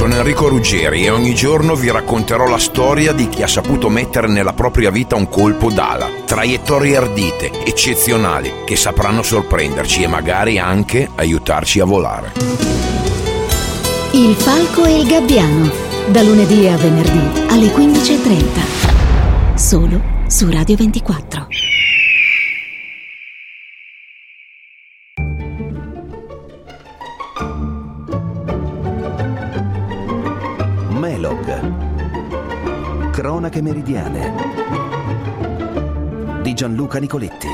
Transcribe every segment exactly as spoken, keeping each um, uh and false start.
sono Enrico Ruggeri e ogni giorno vi racconterò la storia di chi ha saputo mettere nella propria vita un colpo d'ala. Traiettorie ardite, eccezionali, che sapranno sorprenderci e magari anche aiutarci a volare. Il falco e il gabbiano, da lunedì a venerdì alle quindici e trenta, solo su Radio ventiquattro. Melog. Cronache meridiane di Gianluca Nicoletti.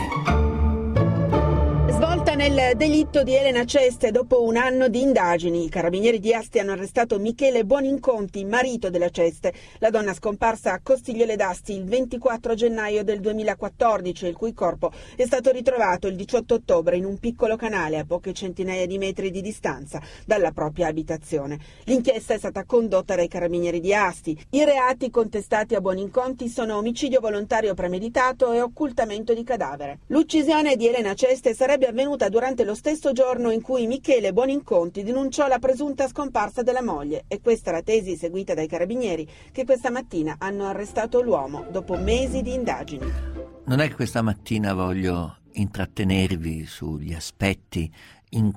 Svolta nel delitto di Elena Ceste dopo un anno di indagini. I carabinieri di Asti hanno arrestato Michele Buoninconti, marito della Ceste, la donna scomparsa a Costigliole d'Asti il ventiquattro gennaio del duemilaquattordici, il cui corpo è stato ritrovato il diciotto ottobre in un piccolo canale a poche centinaia di metri di distanza dalla propria abitazione. L'inchiesta è stata condotta dai carabinieri di Asti. I reati contestati a Buoninconti sono omicidio volontario premeditato e occultamento di cadavere. L'uccisione di Elena Ceste sarebbe avvenuta durante lo stesso giorno in cui Michele Buoninconti denunciò la presunta scomparsa della moglie, e questa è la tesi seguita dai carabinieri, che questa mattina hanno arrestato l'uomo dopo mesi di indagini. Non è che questa mattina voglio intrattenervi sugli aspetti in,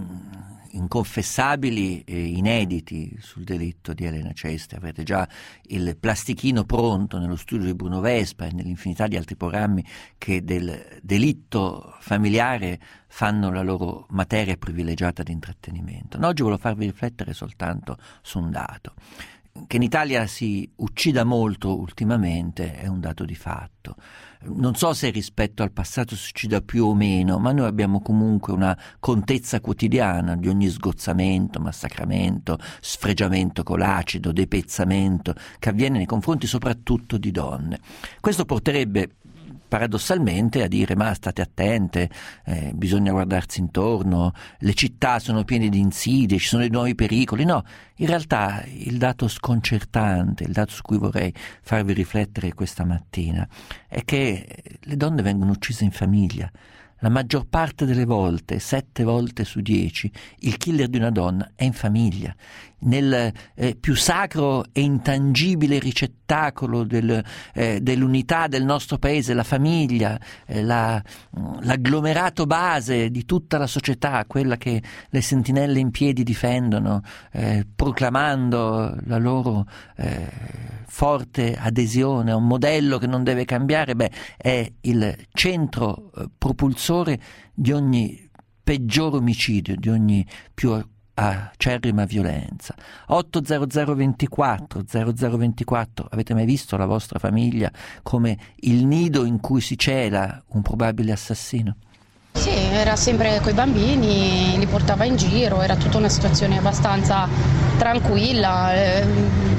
inconfessabili e inediti sul delitto di Elena Ceste. Avete già il plastichino pronto nello studio di Bruno Vespa e nell'infinità di altri programmi che del delitto familiare fanno la loro materia privilegiata di intrattenimento. No, oggi volevo farvi riflettere soltanto su un dato. Che in Italia si uccida molto ultimamente è un dato di fatto. Non so se rispetto al passato si uccida più o meno, ma noi abbiamo comunque una contezza quotidiana di ogni sgozzamento, massacramento, sfregiamento con l'acido, depezzamento che avviene nei confronti soprattutto di donne. Questo porterebbe paradossalmente a dire: ma state attente, eh, bisogna guardarsi intorno, le città sono piene di insidie, ci sono dei nuovi pericoli. No, in realtà il dato sconcertante, il dato su cui vorrei farvi riflettere questa mattina è che le donne vengono uccise in famiglia. La maggior parte delle volte, sette volte su dieci, il killer di una donna è in famiglia, nel eh, più sacro e intangibile ricettacolo del, eh, dell'unità del nostro paese, la famiglia, eh, la, l'agglomerato base di tutta la società, quella che le sentinelle in piedi difendono, eh, proclamando la loro eh, forte adesione a un modello che non deve cambiare. Beh, è il centro eh, propulsore di ogni peggior omicidio, di ogni più acerrima violenza. otto zero zero ventiquattro zero zero ventiquattro. Avete mai visto la vostra famiglia come il nido in cui si cela un probabile assassino? Sì, era sempre coi bambini, li portava in giro, era tutta una situazione abbastanza tranquilla, eh,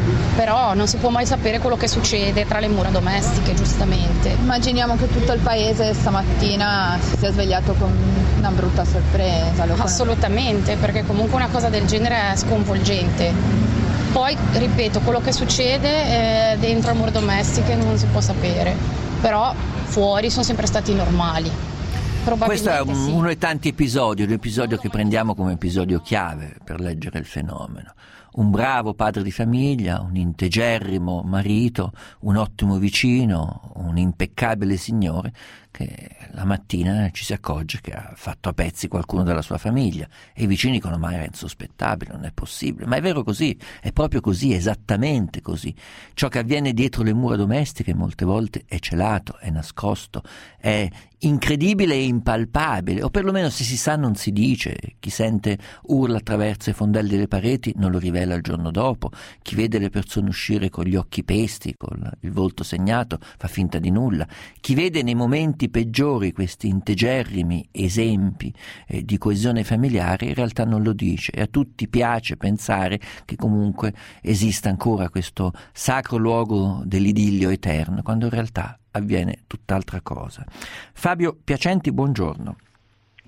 però non si può mai sapere quello che succede tra le mura domestiche, giustamente. Immaginiamo che tutto il paese stamattina si sia svegliato con una brutta sorpresa. Assolutamente, perché comunque una cosa del genere è sconvolgente. Poi, ripeto, quello che succede eh, dentro le mura domestiche non si può sapere, però fuori sono sempre stati normali. Questo è un, sì. uno dei tanti episodi, un episodio che prendiamo come episodio chiave per leggere il fenomeno. Un bravo padre di famiglia, un integerrimo marito, un ottimo vicino, un impeccabile signore che la mattina ci si accorge che ha fatto a pezzi qualcuno della sua famiglia e i vicini dicono: ma era insospettabile, non è possibile. Ma è vero così, è proprio così, esattamente così. Ciò che avviene dietro le mura domestiche molte volte è celato, è nascosto, è incredibile e impalpabile, o perlomeno se si sa non si dice. Chi sente urla attraverso i fondelli delle pareti non lo rivela il giorno dopo, chi vede le persone uscire con gli occhi pesti, con il volto segnato, fa finta di nulla, chi vede nei momenti peggiori questi integerrimi esempi eh, di coesione familiare in realtà non lo dice, e a tutti piace pensare che comunque esista ancora questo sacro luogo dell'idillio eterno, quando in realtà avviene tutt'altra cosa. Fabio Piacenti, buongiorno.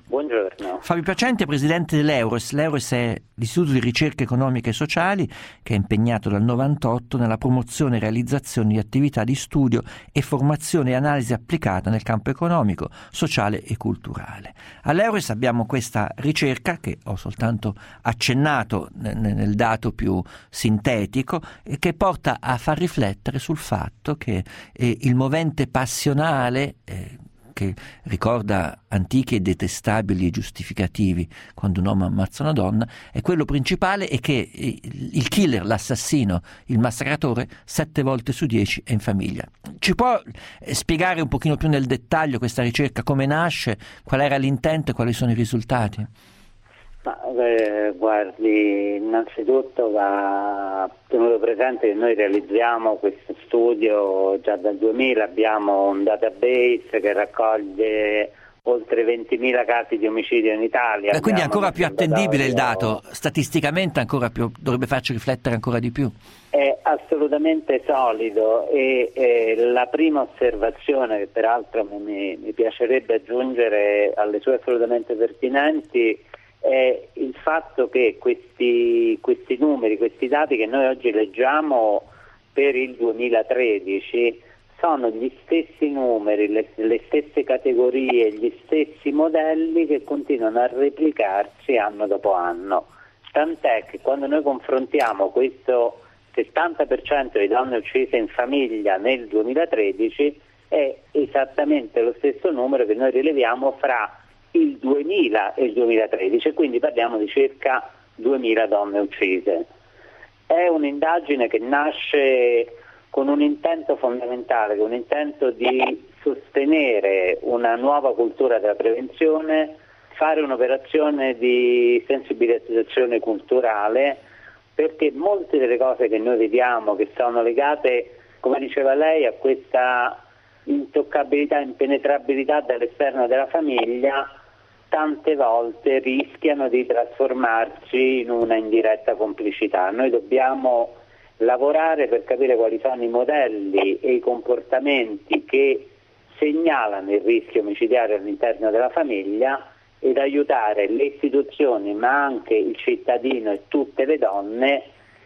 Buongiorno. Fabio Piacenti è presidente dell'Eures. L'Eures è l'Istituto di Ricerche Economiche e Sociali che è impegnato dal novantotto nella promozione e realizzazione di attività di studio e formazione e analisi applicata nel campo economico, sociale e culturale. All'Eures abbiamo questa ricerca che ho soltanto accennato nel, nel dato più sintetico e che porta a far riflettere sul fatto che eh, il movente passionale eh, che ricorda antichi e detestabili giustificativi quando un uomo ammazza una donna, è quello principale e che il killer, l'assassino, il massacratore, sette volte su dieci è in famiglia. Ci può spiegare un pochino più nel dettaglio questa ricerca, come nasce, qual era l'intento e quali sono i risultati? Ma, eh, guardi, innanzitutto va tenuto presente che noi realizziamo questo studio già dal duemila, abbiamo un database che raccoglie oltre ventimila casi di omicidio in Italia. E quindi è ancora più attendibile il dato, statisticamente ancora più, dovrebbe farci riflettere ancora di più. È assolutamente solido e, e la prima osservazione, che peraltro mi, mi piacerebbe aggiungere alle sue assolutamente pertinenti, è il fatto che questi, questi numeri, questi dati che noi oggi leggiamo per il duemilatredici sono gli stessi numeri, le, le stesse categorie, gli stessi modelli che continuano a replicarsi anno dopo anno. Tant'è che quando noi confrontiamo questo settanta per cento di donne uccise in famiglia nel duemilatredici è esattamente lo stesso numero che noi rileviamo fra il duemila e il duemilatredici, quindi parliamo di circa duemila donne uccise. È un'indagine che nasce con un intento fondamentale, con un intento di sostenere una nuova cultura della prevenzione, fare un'operazione di sensibilizzazione culturale, perché molte delle cose che noi vediamo che sono legate, come diceva lei, a questa intoccabilità, impenetrabilità dall'esterno della famiglia, tante volte rischiano di trasformarsi in una indiretta complicità. Noi dobbiamo lavorare per capire quali sono i modelli e i comportamenti che segnalano il rischio omicidiario all'interno della famiglia ed aiutare le istituzioni, ma anche il cittadino e tutte le donne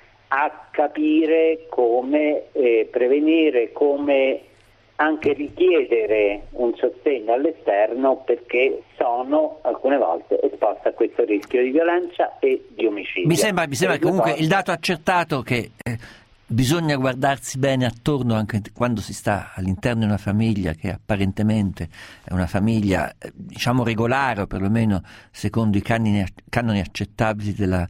a capire come eh, prevenire, come anche richiedere un sostegno all'esterno, perché sono alcune volte esposte a questo rischio di violenza e di omicidio. Mi sembra, mi sembra comunque cose... il dato accertato che eh, bisogna guardarsi bene attorno anche quando si sta all'interno di una famiglia che apparentemente è una famiglia eh, diciamo regolare, o perlomeno secondo i canoni, canoni accettabili della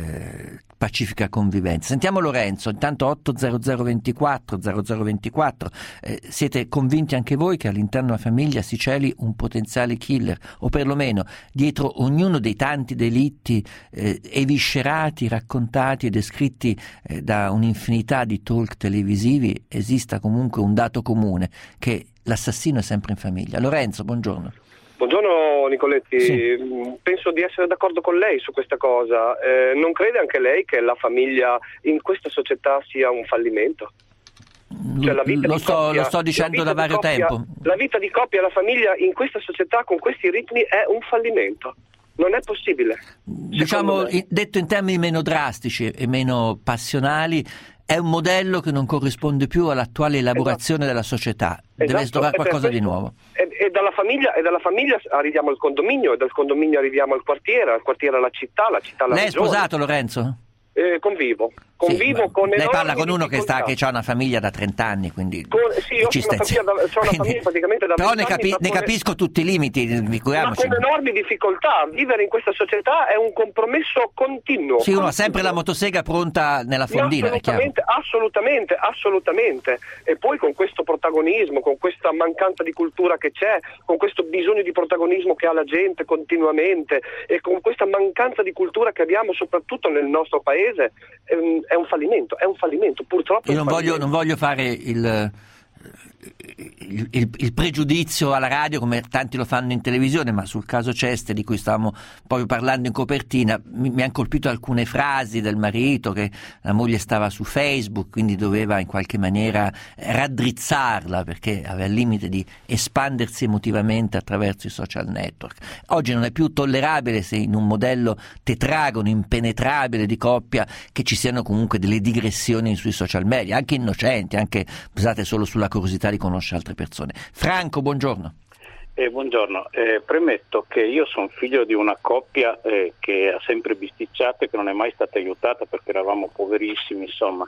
eh, pacifica convivenza. Sentiamo Lorenzo, intanto otto zero zero ventiquattro zero zero ventiquattro, eh, siete convinti anche voi che all'interno della famiglia si celi un potenziale killer, o perlomeno dietro ognuno dei tanti delitti eh, eviscerati, raccontati e descritti eh, da un'infinità di talk televisivi esista comunque un dato comune, che l'assassino è sempre in famiglia? Lorenzo, buongiorno. Buongiorno Nicoletti, sì. Penso di essere d'accordo con lei su questa cosa. Eh, non crede anche lei che la famiglia in questa società sia un fallimento? Cioè, la vita lo, di sto, coppia, lo sto dicendo da vario coppia, tempo. La vita di coppia e la famiglia in questa società con questi ritmi è un fallimento. Non è possibile. Diciamo, detto in termini meno drastici e meno passionali, è un modello che non corrisponde più all'attuale elaborazione esatto. della società. Deve esatto. trovare qualcosa questo, di nuovo. E, e, dalla famiglia, e dalla famiglia arriviamo al condominio, e dal condominio arriviamo al quartiere, al quartiere alla città, la città alla Lei regione. Lei è sposato, Lorenzo? Eh, convivo. Convivo sì, con lei parla con uno difficoltà. che, sta, che ha una famiglia da trenta anni, quindi con, sì, io ci ho una famiglia, da, c'ho una famiglia praticamente da però ne, anni, capi, ne con capisco tutti i limiti, figuriamoci. Ma con enormi difficoltà. Vivere in questa società è un compromesso continuo. Sì, uno continuo. ha sempre la motosega pronta nella fondina, no, assolutamente, è chiaro. assolutamente, assolutamente. E poi con questo protagonismo, con questa mancanza di cultura che c'è, con questo bisogno di protagonismo che ha la gente continuamente e con questa mancanza di cultura che abbiamo soprattutto nel nostro paese, è un, è un fallimento, è un fallimento, purtroppo. Io non voglio, non voglio fare il, il, il, il pregiudizio alla radio, come tanti lo fanno in televisione, ma sul caso Ceste, di cui stavamo proprio parlando in copertina, mi, mi hanno colpito alcune frasi del marito, che la moglie stava su Facebook, quindi doveva in qualche maniera raddrizzarla perché aveva il limite di espandersi emotivamente attraverso i social network. Oggi non è più tollerabile, se in un modello tetragono impenetrabile di coppia, che ci siano comunque delle digressioni sui social media, anche innocenti, anche basate solo sulla curiosità di conoscere altre persone. Franco, buongiorno. Eh, buongiorno, eh, premetto che io sono figlio di una coppia eh, che ha sempre bisticciato e che non è mai stata aiutata perché eravamo poverissimi, insomma.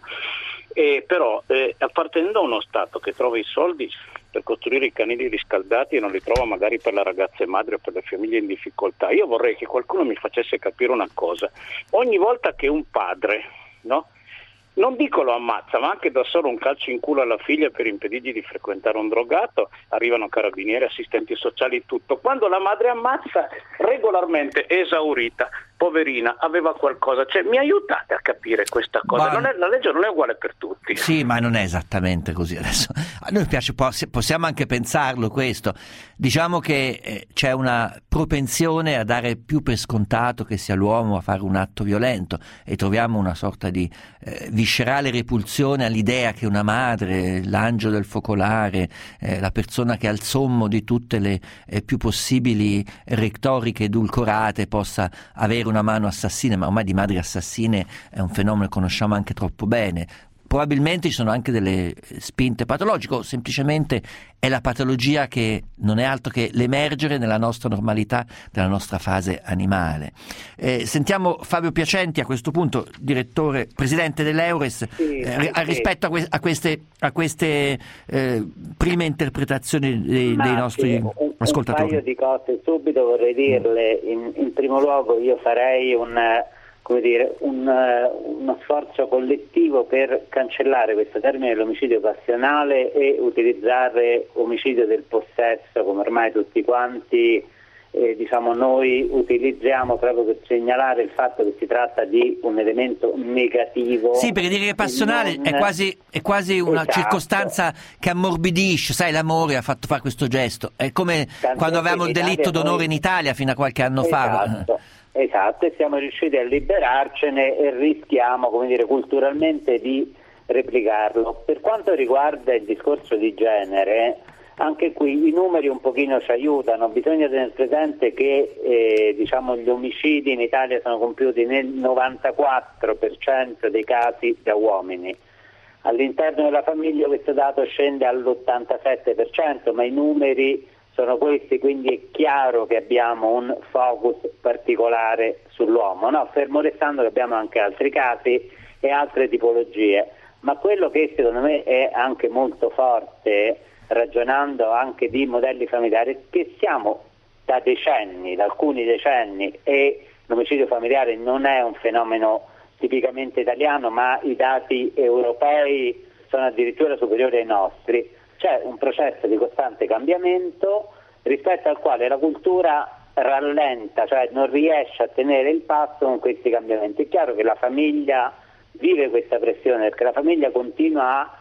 Eh, però eh, appartenendo a uno Stato che trova i soldi per costruire i canili riscaldati e non li trova magari per la ragazza madre o per le famiglie in difficoltà, io vorrei che qualcuno mi facesse capire una cosa. Ogni volta che un padre, no? Non dico lo ammazza, ma anche da solo un calcio in culo alla figlia per impedirgli di frequentare un drogato, arrivano carabinieri, assistenti sociali, tutto. Quando la madre ammazza, regolarmente esaurita, poverina, aveva qualcosa. Cioè, mi aiutate a capire questa cosa? Ma... Non è, la legge non è uguale per tutti. Sì, ma non è esattamente così adesso. A noi piace, possiamo anche pensarlo questo. Diciamo che eh, c'è una propensione a dare più per scontato che sia l'uomo a fare un atto violento, e troviamo una sorta di eh, viscerale repulsione all'idea che una madre, l'angelo del focolare, eh, la persona che ha il sommo di tutte le eh, più possibili retoriche edulcorate, possa avere una mano assassina. Ma ormai di madri assassine è un fenomeno che conosciamo anche troppo bene. Probabilmente ci sono anche delle spinte patologiche, o semplicemente è la patologia che non è altro che l'emergere nella nostra normalità, nella nostra fase animale. Eh, sentiamo Fabio Piacenti a questo punto, direttore, presidente dell'Eures, sì, eh, sì. rispetto a, que- a queste, a queste eh, prime interpretazioni dei, dei nostri un, ascoltatori. Un paio di cose subito vorrei dirle. In, in primo luogo io farei un... come dire, un, uno sforzo collettivo per cancellare questo termine dell'omicidio passionale e utilizzare omicidio del possesso, come ormai tutti quanti eh, diciamo noi utilizziamo, proprio per segnalare il fatto che si tratta di un elemento negativo. Sì, perché dire che passionale non... è quasi, è quasi una esatto. circostanza che ammorbidisce, sai, l'amore ha fatto fare questo gesto, è come Tant'è quando avevamo il delitto d'onore noi... in Italia fino a qualche anno esatto. fa. Esatto, e siamo riusciti a liberarcene e rischiamo, come dire, culturalmente di replicarlo. Per quanto riguarda il discorso di genere, anche qui i numeri un pochino ci aiutano. Bisogna tenere presente che eh, diciamo gli omicidi in Italia sono compiuti nel novantaquattro per cento dei casi da uomini. All'interno della famiglia questo dato scende all'ottantasette per cento, ma i numeri sono questi, quindi è chiaro che abbiamo un focus particolare sull'uomo, no? Fermo restando che abbiamo anche altri casi e altre tipologie, ma quello che secondo me è anche molto forte, ragionando anche di modelli familiari, è che siamo da decenni, da alcuni decenni, e l'omicidio familiare non è un fenomeno tipicamente italiano, ma i dati europei sono addirittura superiori ai nostri. C'è un processo di costante cambiamento rispetto al quale la cultura rallenta, cioè non riesce a tenere il passo con questi cambiamenti. È chiaro che la famiglia vive questa pressione, perché la famiglia continua a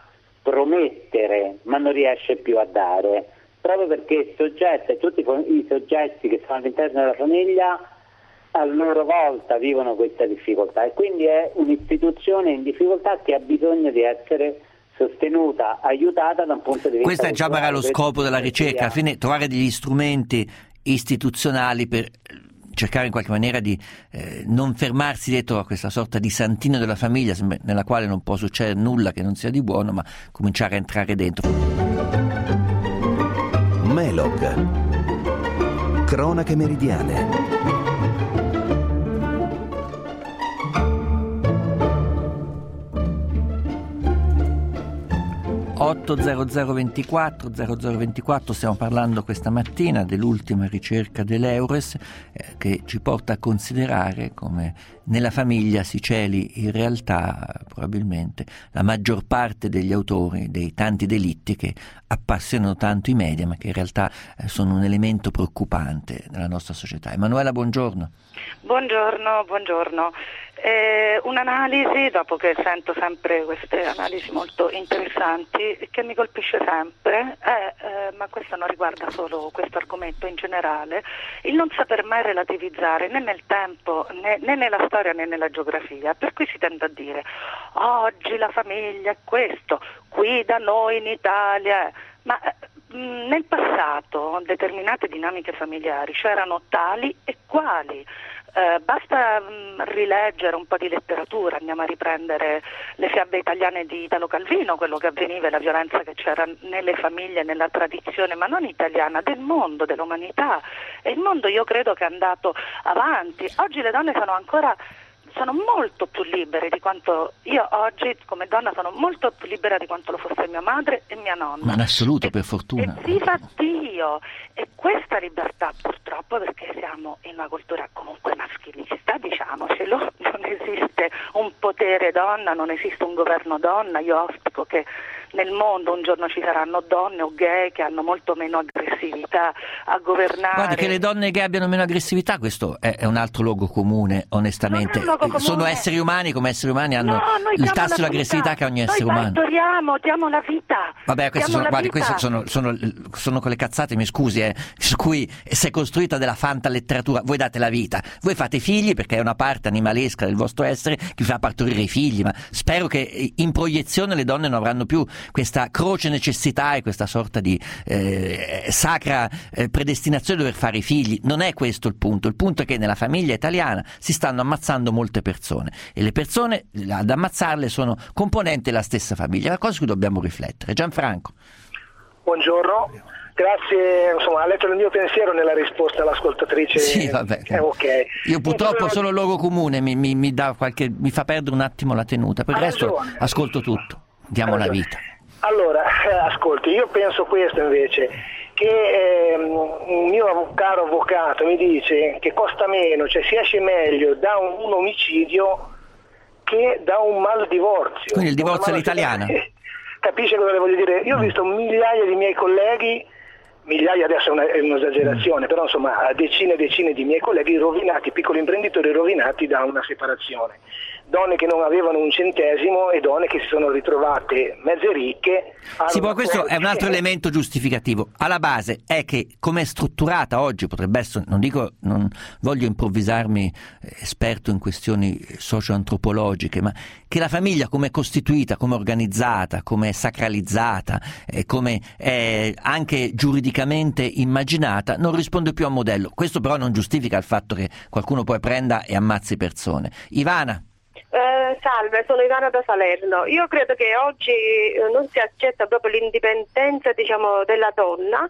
promettere ma non riesce più a dare, proprio perché il soggetto e tutti i soggetti che sono all'interno della famiglia a loro volta vivono questa difficoltà, e quindi è un'istituzione in difficoltà che ha bisogno di essere sostenuta, aiutata da un punto di vista. Questo è già magari lo scopo della ricerca, alla fine trovare degli strumenti istituzionali per cercare in qualche maniera di eh, non fermarsi dietro a questa sorta di santino della famiglia nella quale non può succedere nulla che non sia di buono, ma cominciare a entrare dentro. Melog, cronache meridiane. otto zero zero ventiquattro zero zero ventiquattro, stiamo parlando questa mattina dell'ultima ricerca dell'Eures eh, che ci porta a considerare come nella famiglia si celi in realtà probabilmente la maggior parte degli autori dei tanti delitti che appassionano tanto i media, ma che in realtà eh, sono un elemento preoccupante nella nostra società. Emanuela, buongiorno. Buongiorno, buongiorno. Eh, un'analisi, dopo che sento sempre queste analisi molto interessanti, che mi colpisce sempre è, eh, ma questo non riguarda solo questo argomento in generale, il non saper mai relativizzare né nel tempo né, né nella storia né nella geografia, per cui si tende a dire oggi la famiglia è questo, qui da noi in Italia, ma eh, nel passato determinate dinamiche familiari c'erano tali e quali. Eh, basta mh, rileggere un po' di letteratura, andiamo a riprendere le fiabe italiane di Italo Calvino, quello che avveniva e la violenza che c'era nelle famiglie, nella tradizione, ma non italiana, del mondo, dell'umanità. E il mondo, io credo, che è andato avanti. Oggi le donne sono ancora sono molto più libere di quanto io oggi come donna sono molto più libera di quanto lo fosse mia madre e mia nonna. Ma in assoluto, per fortuna. E viva Dio! E questa libertà, purtroppo, perché siamo in una cultura comunque maschilista, diciamocelo, non esiste un potere donna, non esiste un governo donna. Io auspico che nel mondo un giorno ci saranno donne o gay che hanno molto meno aggressività a governare. Guardi, che le donne gay abbiano meno aggressività, questo è, è un altro luogo comune, onestamente. luogo comune. Sono esseri umani, come esseri umani hanno no, il tasso di aggressività che ha ogni essere noi umano. Noi partoriamo, diamo la vita. Vabbè, queste sono, la guardi, vita. queste sono, sono, sono quelle cazzate, mi scusi, eh, su cui si è costruita della fanta letteratura. Voi date la vita, voi fate figli perché è una parte animalesca del vostro essere che vi fa partorire i figli, ma spero che in proiezione le donne non avranno più questa croce necessità e questa sorta di eh, sacra eh, predestinazione di dover fare i figli. Non è questo il punto. Il punto è che nella famiglia italiana si stanno ammazzando molte persone e le persone ad ammazzarle sono componenti della stessa famiglia. È una cosa su cui dobbiamo riflettere. Gianfranco. Buongiorno. Grazie, insomma, ha letto il mio pensiero nella risposta all'ascoltatrice. Sì, vabbè. Eh, okay. Io purtroppo solo il luogo comune mi, mi, mi dà qualche, mi fa perdere un attimo la tenuta, per il resto ragione. Ascolto tutto, diamo la vita. Allora, eh, ascolti, io penso questo invece, che eh, un mio caro avvocato mi dice che costa meno, cioè si esce meglio da un, un omicidio che da un maldivorzio. Quindi il divorzio all'italiana. Capisce cosa voglio dire? Io ho visto migliaia di miei colleghi, migliaia adesso è, una, è un'esagerazione, però insomma decine e decine di miei colleghi rovinati, piccoli imprenditori rovinati da una separazione. Donne che non avevano un centesimo e donne che si sono ritrovate mezze ricche. Sì, ma questo è un altro elemento giustificativo. Alla base è che come è strutturata oggi, potrebbe essere, non dico, non voglio improvvisarmi esperto in questioni socio-antropologiche, ma che la famiglia come è costituita, come è organizzata, come è sacralizzata, eh, come è anche giuridicamente immaginata, non risponde più a un modello. Questo però non giustifica il fatto che qualcuno poi prenda e ammazzi persone. Ivana. Eh, salve, sono Ivana da Salerno. Io credo che oggi eh, non si accetta proprio l'indipendenza, diciamo, della donna,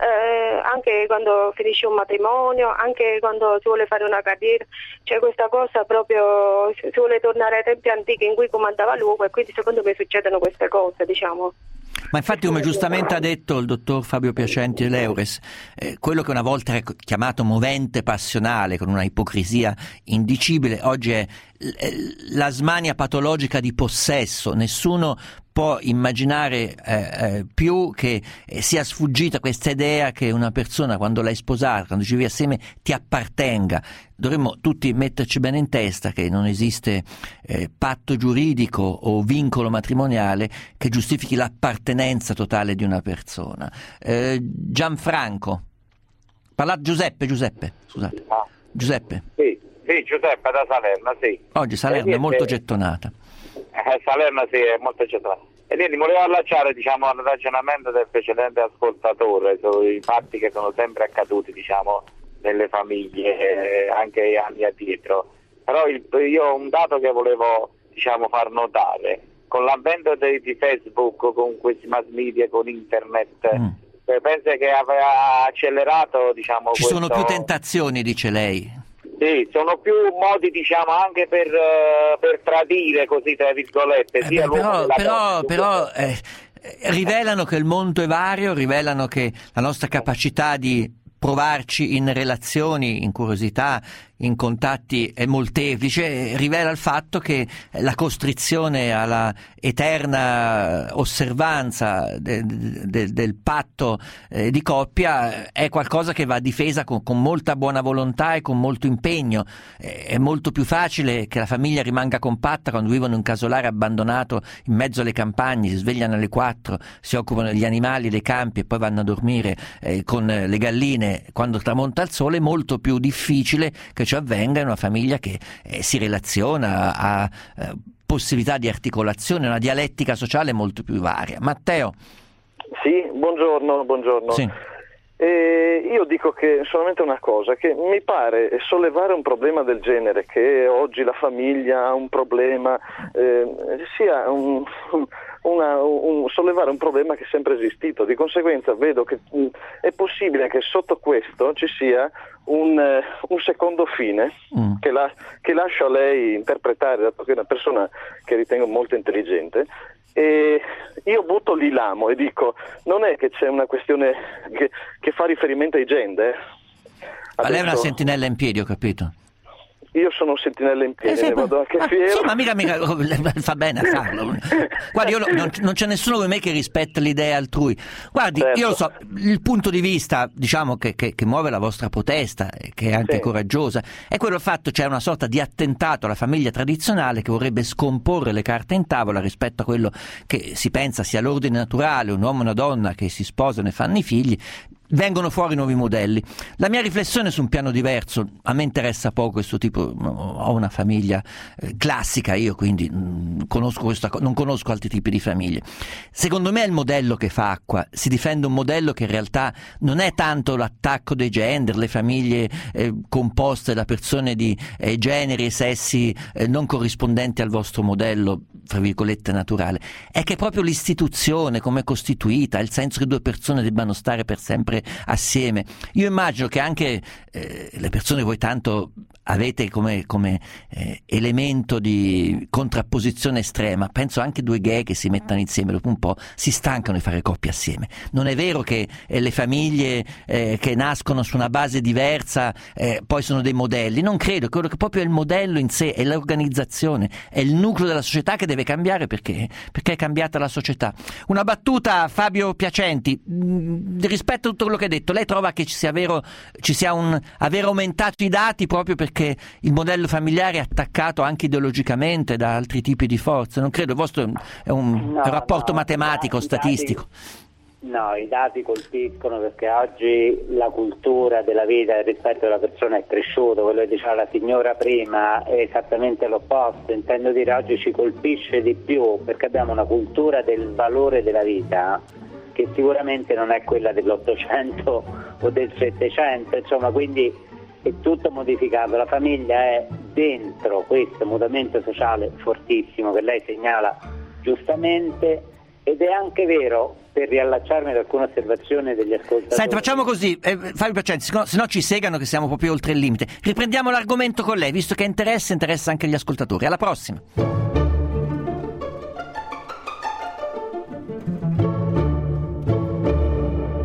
eh, anche quando finisce un matrimonio, anche quando si vuole fare una carriera. C'è questa cosa proprio, si vuole tornare ai tempi antichi in cui comandava l'uomo, e quindi secondo me succedono queste cose, diciamo. Ma infatti, come giustamente ha detto il dottor Fabio Piacenti de Leures, eh, quello che una volta era chiamato movente passionale con una ipocrisia indicibile, oggi è la smania patologica di possesso. Nessuno può immaginare eh, eh, più che eh, sia sfuggita questa idea che una persona, quando l'hai sposata, quando ci vivi assieme, ti appartenga. Dovremmo tutti metterci bene in testa che non esiste eh, patto giuridico o vincolo matrimoniale che giustifichi l'appartenenza totale di una persona. Eh, Gianfranco, parla Giuseppe, Giuseppe, scusate. Ah. Giuseppe. Sì, sì, Giuseppe da Salerno, sì. Oggi Salerno eh, è molto eh, gettonata. Eh, Salerno sì, è molto gettonata. E niente, volevo allacciare, diciamo, al ragionamento del precedente ascoltatore sui fatti che sono sempre accaduti, diciamo, nelle famiglie, eh, anche anni addietro. Però il, io ho un dato che volevo, diciamo, far notare. Con l'avvento di, di Facebook, con questi mass media, con internet, mm. eh, penso che aveva accelerato, diciamo, ci questo... sono più tentazioni, dice lei. Sì, sono più modi, diciamo, anche per, uh, per tradire, così tra virgolette. Eh sia beh, però però, donna, però eh, rivelano che il mondo è vario, rivelano che la nostra capacità di provarci in relazioni, in curiosità, in contatti molteplici, rivela il fatto che la costrizione alla eterna osservanza de, de, del patto eh, di coppia è qualcosa che va difesa con, con molta buona volontà e con molto impegno. Eh, è molto più facile che la famiglia rimanga compatta quando vivono in un casolare abbandonato in mezzo alle campagne, si svegliano alle quattro, si occupano degli animali, dei campi e poi vanno a dormire eh, con le galline quando tramonta il sole. È molto più difficile che ciò avvenga in una famiglia che eh, si relaziona, ha eh, possibilità di articolazione, una dialettica sociale molto più varia. Matteo. Sì, buongiorno, buongiorno. Sì. Eh, io dico che solamente una cosa, che mi pare sollevare un problema del genere, che oggi la famiglia ha un problema, eh, sia un, una, un, sollevare un problema che è sempre esistito. Di conseguenza vedo che mh, è possibile che sotto questo ci sia un, uh, un secondo fine mm. che, la, che lascio a lei interpretare, dato che è una persona che ritengo molto intelligente. E io butto lì l'amo e dico, non è che c'è una questione che, che fa riferimento ai gender. Ma lei è una sentinella in piedi, ho capito. Io sono un sentinella in piedi, eh sì, ne vado anche ma, fiero. Sì, ma mica, mica fa bene a farlo. Guardi, io non, non c'è nessuno come me che rispetta l'idea altrui. Guardi, certo. Io lo so, il punto di vista, diciamo, che, che, che muove la vostra protesta, che è anche sì. coraggiosa, è quello fatto, c'è una sorta di attentato alla famiglia tradizionale che vorrebbe scomporre le carte in tavola rispetto a quello che si pensa sia l'ordine naturale, un uomo e una donna che si sposano e fanno i figli. Vengono fuori nuovi modelli. La mia riflessione su un piano diverso, a me interessa poco questo tipo, ho una famiglia eh, classica io, quindi mh, conosco questa, non conosco altri tipi di famiglie. Secondo me è il modello che fa acqua, si difende un modello che in realtà non è tanto l'attacco dei gender, le famiglie eh, composte da persone di eh, generi e sessi eh, non corrispondenti al vostro modello, fra virgolette, naturale, è che proprio l'istituzione come è costituita, il senso che due persone debbano stare per sempre assieme. Io immagino che anche eh, le persone voi tanto avete come, come eh, elemento di contrapposizione estrema, penso anche due gay che si mettano insieme dopo un po' si stancano di fare coppie assieme. Non è vero che eh, le famiglie eh, che nascono su una base diversa eh, poi sono dei modelli, non credo. Quello che proprio è il modello in sé, è l'organizzazione, è il nucleo della società che deve cambiare perché, perché è cambiata la società. Una battuta a Fabio Piacenti, mh, rispetto a tutto quello che hai detto, lei trova che ci sia vero, ci sia un aver aumentato i dati proprio perché il modello familiare è attaccato anche ideologicamente da altri tipi di forze? Non credo, il vostro è un, no, è un rapporto no, matematico, i dati, statistico. No, i dati colpiscono perché oggi la cultura della vita e il rispetto della persona è cresciuto. Quello che diceva la signora prima è esattamente l'opposto, intendo dire oggi ci colpisce di più perché abbiamo una cultura del valore della vita che sicuramente non è quella dell'Ottocento o del Settecento, insomma, quindi è tutto modificato. La famiglia è dentro questo mutamento sociale fortissimo che lei segnala giustamente, ed è anche vero, per riallacciarmi ad alcune osservazioni degli ascoltatori. Senti, facciamo così, eh, Fabio Piacenti, se no ci segano che siamo proprio oltre il limite. Riprendiamo l'argomento con lei, visto che interessa, interessa anche gli ascoltatori. Alla prossima.